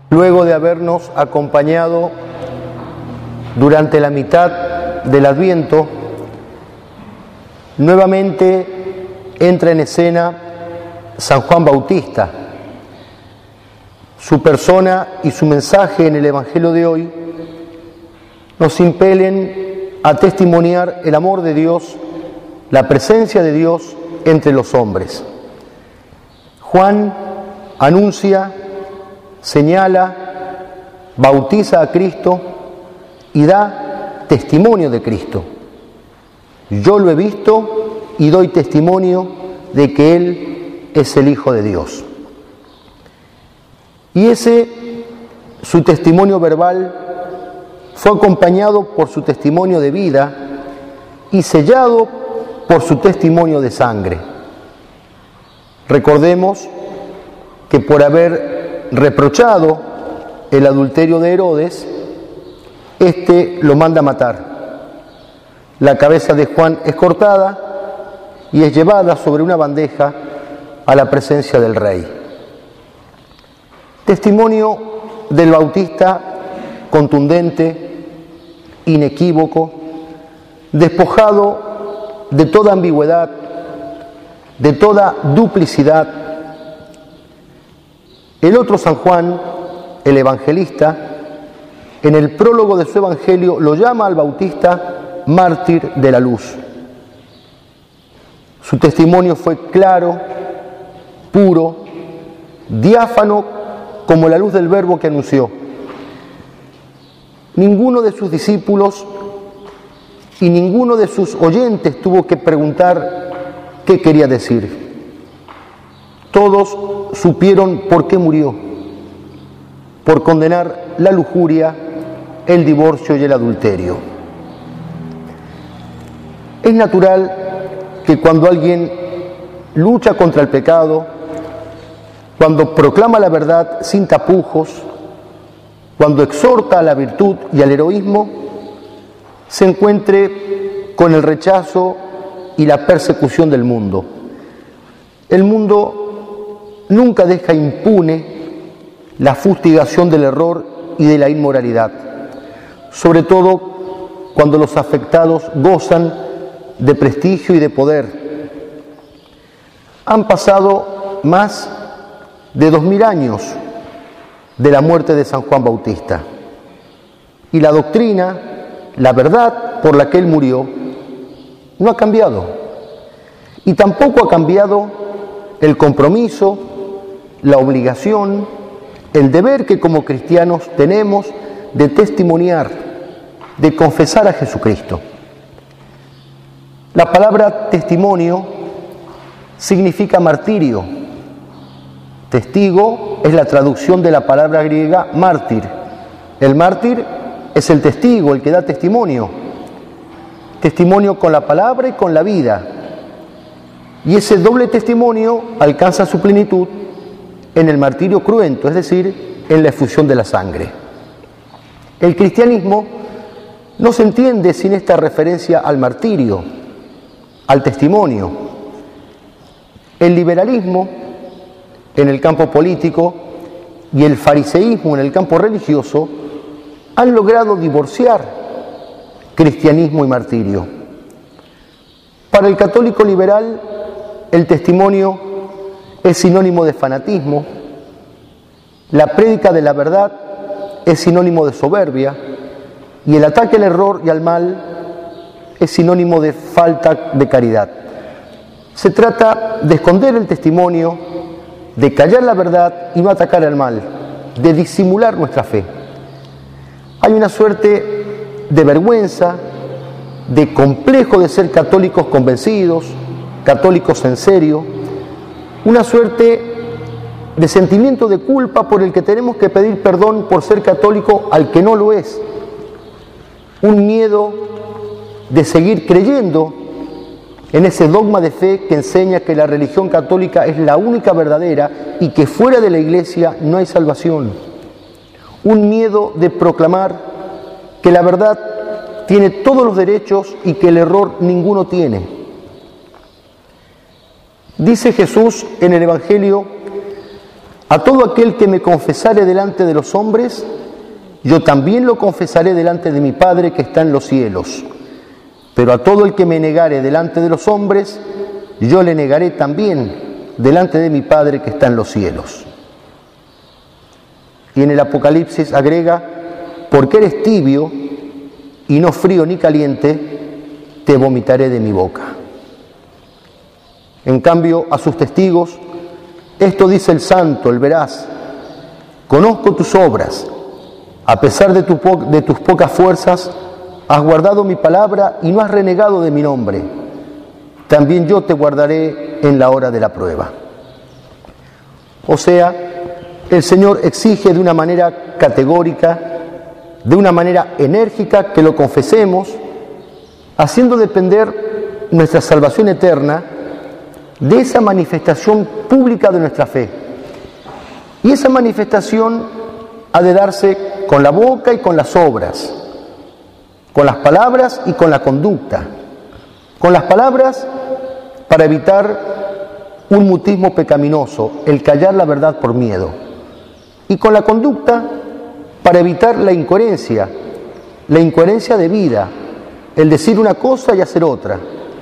Luego de habernos acompañado durante la mitad del Adviento, nuevamente entra en escena San Juan Bautista. Su persona y su mensaje en el Evangelio de hoy nos impelen a testimoniar el amor de Dios, la presencia de Dios entre los hombres. Juan anuncia, señala, bautiza a Cristo y da testimonio de Cristo. Yo lo he visto y doy testimonio de que Él es el Hijo de Dios. Y ese, su testimonio verbal, fue acompañado por su testimonio de vida y sellado por su testimonio de sangre. Recordemos que por haber reprochado el adulterio de Herodes, éste lo manda a matar. La cabeza de Juan es cortada y es llevada sobre una bandeja a la presencia del rey. Testimonio del Bautista contundente, inequívoco, despojado de toda ambigüedad, de toda duplicidad. El otro San Juan, el evangelista, en el prólogo de su evangelio lo llama al Bautista mártir de la luz. Su testimonio fue claro, puro, diáfano como la luz del Verbo que anunció. Ninguno de sus discípulos y ninguno de sus oyentes tuvo que preguntar qué quería decir. Todos supieron por qué murió: por condenar la lujuria, el divorcio y el adulterio. Es natural que cuando alguien lucha contra el pecado, cuando proclama la verdad sin tapujos, cuando exhorta a la virtud y al heroísmo, se encuentre con el rechazo y la persecución del mundo. El mundo nunca deja impune la fustigación del error y de la inmoralidad, sobre todo cuando los afectados gozan de prestigio y de poder. Han pasado más de 2000 años de la muerte de San Juan Bautista y la doctrina, la verdad por la que él murió, no ha cambiado, y tampoco ha cambiado el compromiso, la obligación, el deber que como cristianos tenemos de testimoniar, de confesar a Jesucristo. La palabra testimonio significa martirio. Testigo es la traducción de la palabra griega mártir. El mártir es el testigo, el que da testimonio. Testimonio con la palabra y con la vida. Y ese doble testimonio alcanza su plenitud en el martirio cruento, es decir, en la efusión de la sangre. El cristianismo no se entiende sin esta referencia al martirio, al testimonio. El liberalismo en el campo político y el fariseísmo en el campo religioso han logrado divorciar cristianismo y martirio. Para el católico liberal, el testimonio es sinónimo de fanatismo, la prédica de la verdad es sinónimo de soberbia y el ataque al error y al mal es sinónimo de falta de caridad. Se trata de esconder el testimonio, de callar la verdad y no atacar al mal, de disimular nuestra fe. Hay una suerte de vergüenza, de complejo de ser católicos convencidos, católicos en serio, una suerte de sentimiento de culpa por el que tenemos que pedir perdón por ser católico al que no lo es, un miedo de seguir creyendo en ese dogma de fe que enseña que la religión católica es la única verdadera y que fuera de la Iglesia no hay salvación, un miedo de proclamar que la verdad tiene todos los derechos y que el error ninguno tiene. Dice Jesús en el Evangelio A todo aquel que me confesare delante de los hombres, yo también lo confesaré delante de mi Padre que está en los cielos. Pero a todo el que me negare delante de los hombres, yo le negaré también delante de mi Padre que está en los cielos. Y en el Apocalipsis agrega, porque eres tibio y no frío ni caliente, te vomitaré de mi boca. En cambio, a sus testigos, esto dice el santo, el veraz: conozco tus obras, a pesar de tus pocas fuerzas, has guardado mi palabra y no has renegado de mi nombre. También yo te guardaré en la hora de la prueba. O sea, el Señor exige de una manera categórica, de una manera enérgica, que lo confesemos, haciendo depender nuestra salvación eterna de esa manifestación pública de nuestra fe. Y esa manifestación ha de darse con la boca y con las obras, con las palabras y con la conducta. Con las palabras para evitar un mutismo pecaminoso, el callar la verdad por miedo. Y con la conducta para evitar la incoherencia de vida, el decir una cosa y hacer otra.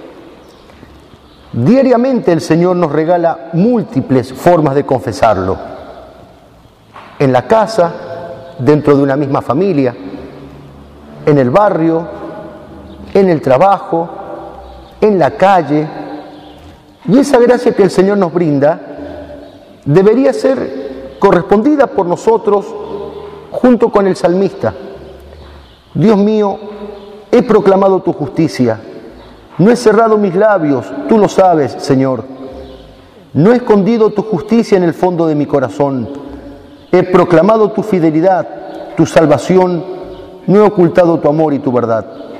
Diariamente el Señor nos regala múltiples formas de confesarlo. En la casa, dentro de una misma familia, en el barrio, en el trabajo, en la calle. Y esa gracia que el Señor nos brinda debería ser correspondida por nosotros junto con el salmista. Dios mío, he proclamado tu justicia. No he cerrado mis labios, tú lo sabes, Señor. No he escondido tu justicia en el fondo de mi corazón. He proclamado tu fidelidad, tu salvación. No he ocultado tu amor y tu verdad.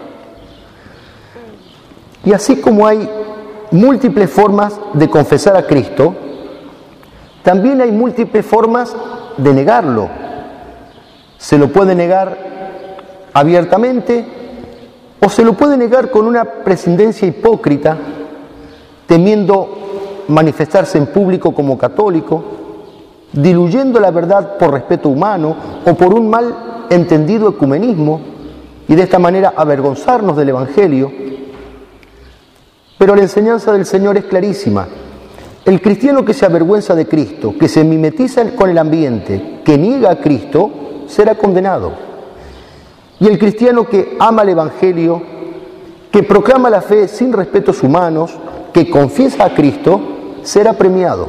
Y así como hay múltiples formas de confesar a Cristo, también hay múltiples formas de negarlo. Se lo puede negar abiertamente, o se lo puede negar con una prescindencia hipócrita, temiendo manifestarse en público como católico, diluyendo la verdad por respeto humano o por un mal entendido ecumenismo, y de esta manera avergonzarnos del Evangelio. Pero la enseñanza del Señor es clarísima. El cristiano que se avergüenza de Cristo, que se mimetiza con el ambiente, que niega a Cristo, será condenado. Y el cristiano que ama el Evangelio, que proclama la fe sin respetos humanos, que confiesa a Cristo, será premiado.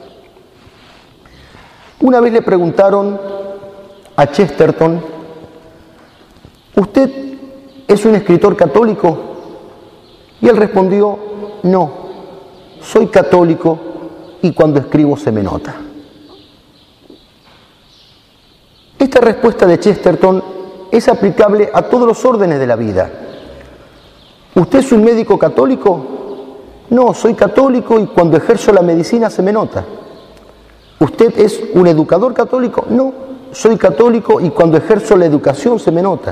Una vez le preguntaron a Chesterton: ¿usted es un escritor católico? Y él respondió: no, soy católico y cuando escribo se me nota. Esta respuesta de Chesterton es aplicable a todos los órdenes de la vida. ¿Usted es un médico católico? No, soy católico y cuando ejerzo la medicina se me nota. ¿Usted es un educador católico? No, soy católico y cuando ejerzo la educación se me nota.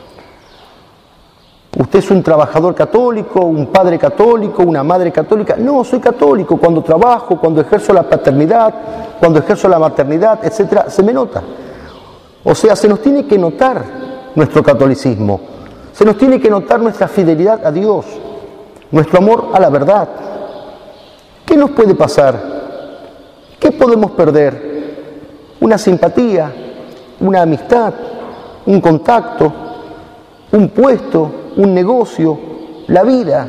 ¿Usted es un trabajador católico, un padre católico, una madre católica? No, soy católico. Cuando trabajo, cuando ejerzo la paternidad, cuando ejerzo la maternidad, etcétera, se me nota. O sea, se nos tiene que notar nuestro catolicismo, se nos tiene que notar nuestra fidelidad a Dios, nuestro amor a la verdad. ¿Qué nos puede pasar? ¿Qué podemos perder? Una simpatía, una amistad, un contacto, un puesto, un negocio, la vida.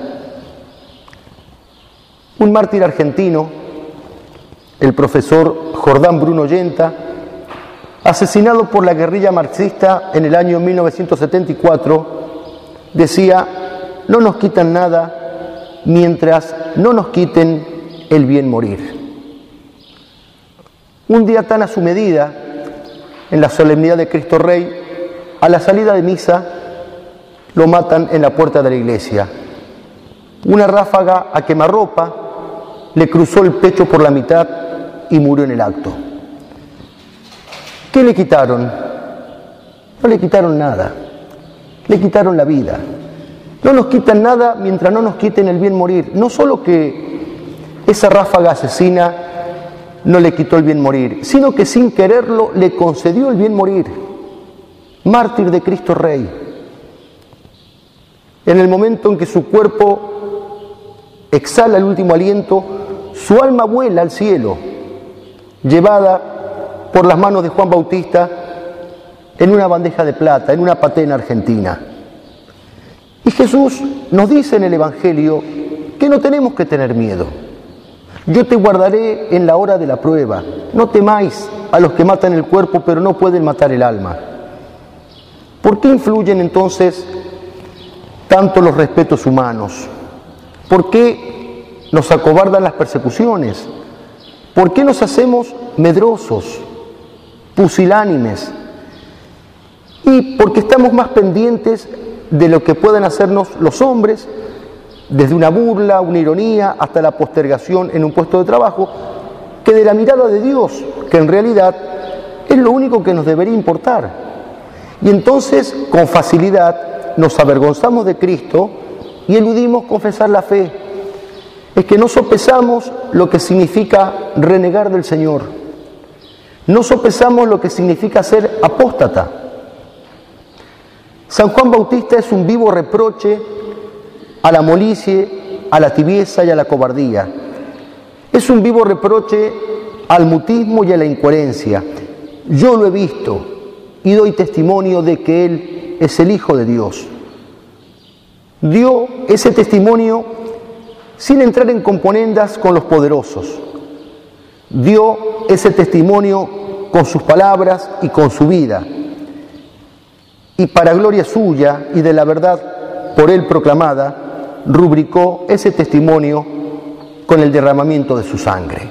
Un mártir argentino, el profesor Jordán Bruno Yenta, asesinado por la guerrilla marxista en el año 1974, decía: no nos quitan nada mientras no nos quiten el bien morir. Un día tan a su medida, en la solemnidad de Cristo Rey, a la salida de misa, lo matan en la puerta de la iglesia. Una ráfaga a quemarropa le cruzó el pecho por la mitad y murió en el acto. ¿Qué le quitaron? No le quitaron nada, le quitaron la vida. No nos quitan nada mientras no nos quiten el bien morir. No solo que esa ráfaga asesina no le quitó el bien morir, sino que sin quererlo le concedió el bien morir. Mártir de Cristo Rey. En el momento en que su cuerpo exhala el último aliento, su alma vuela al cielo, llevada por las manos de Juan Bautista en una bandeja de plata, en una patena argentina. Y Jesús nos dice en el Evangelio que no tenemos que tener miedo. Yo te guardaré en la hora de la prueba. No temáis a los que matan el cuerpo, pero no pueden matar el alma. ¿Por qué influyen entonces tanto los respetos humanos? ¿Por qué nos acobardan las persecuciones? ¿Por qué nos hacemos medrosos, pusilánimes? Y porque estamos más pendientes de lo que puedan hacernos los hombres, desde una burla, una ironía, hasta la postergación en un puesto de trabajo, que de la mirada de Dios, que en realidad es lo único que nos debería importar. Y entonces, con facilidad, nos avergonzamos de Cristo y eludimos confesar la fe. Es que no sopesamos lo que significa renegar del Señor. No sopesamos lo que significa ser apóstata. San Juan Bautista es un vivo reproche a la molicie, a la tibieza y a la cobardía. Es un vivo reproche al mutismo y a la incoherencia. Yo lo he visto y doy testimonio de que Él es el Hijo de Dios. Dio ese testimonio sin entrar en componendas con los poderosos. Dio ese testimonio con sus palabras y con su vida. Y para gloria suya y de la verdad por Él proclamada, rubricó ese testimonio con el derramamiento de su sangre.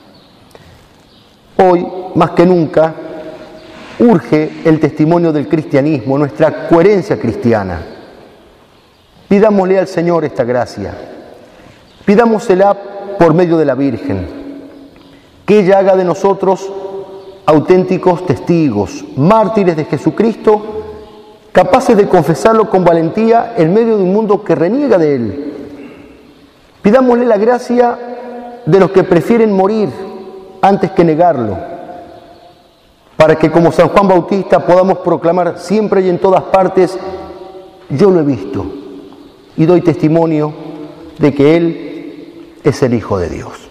Hoy, más que nunca, urge el testimonio del cristianismo, nuestra coherencia cristiana. Pidámosle al Señor esta gracia. Pidámosela por medio de la Virgen, que ella haga de nosotros auténticos testigos, mártires de Jesucristo, capaces de confesarlo con valentía en medio de un mundo que reniega de Él. Pidámosle la gracia de los que prefieren morir antes que negarlo, para que como San Juan Bautista podamos proclamar siempre y en todas partes: yo lo he visto y doy testimonio de que Él es el Hijo de Dios.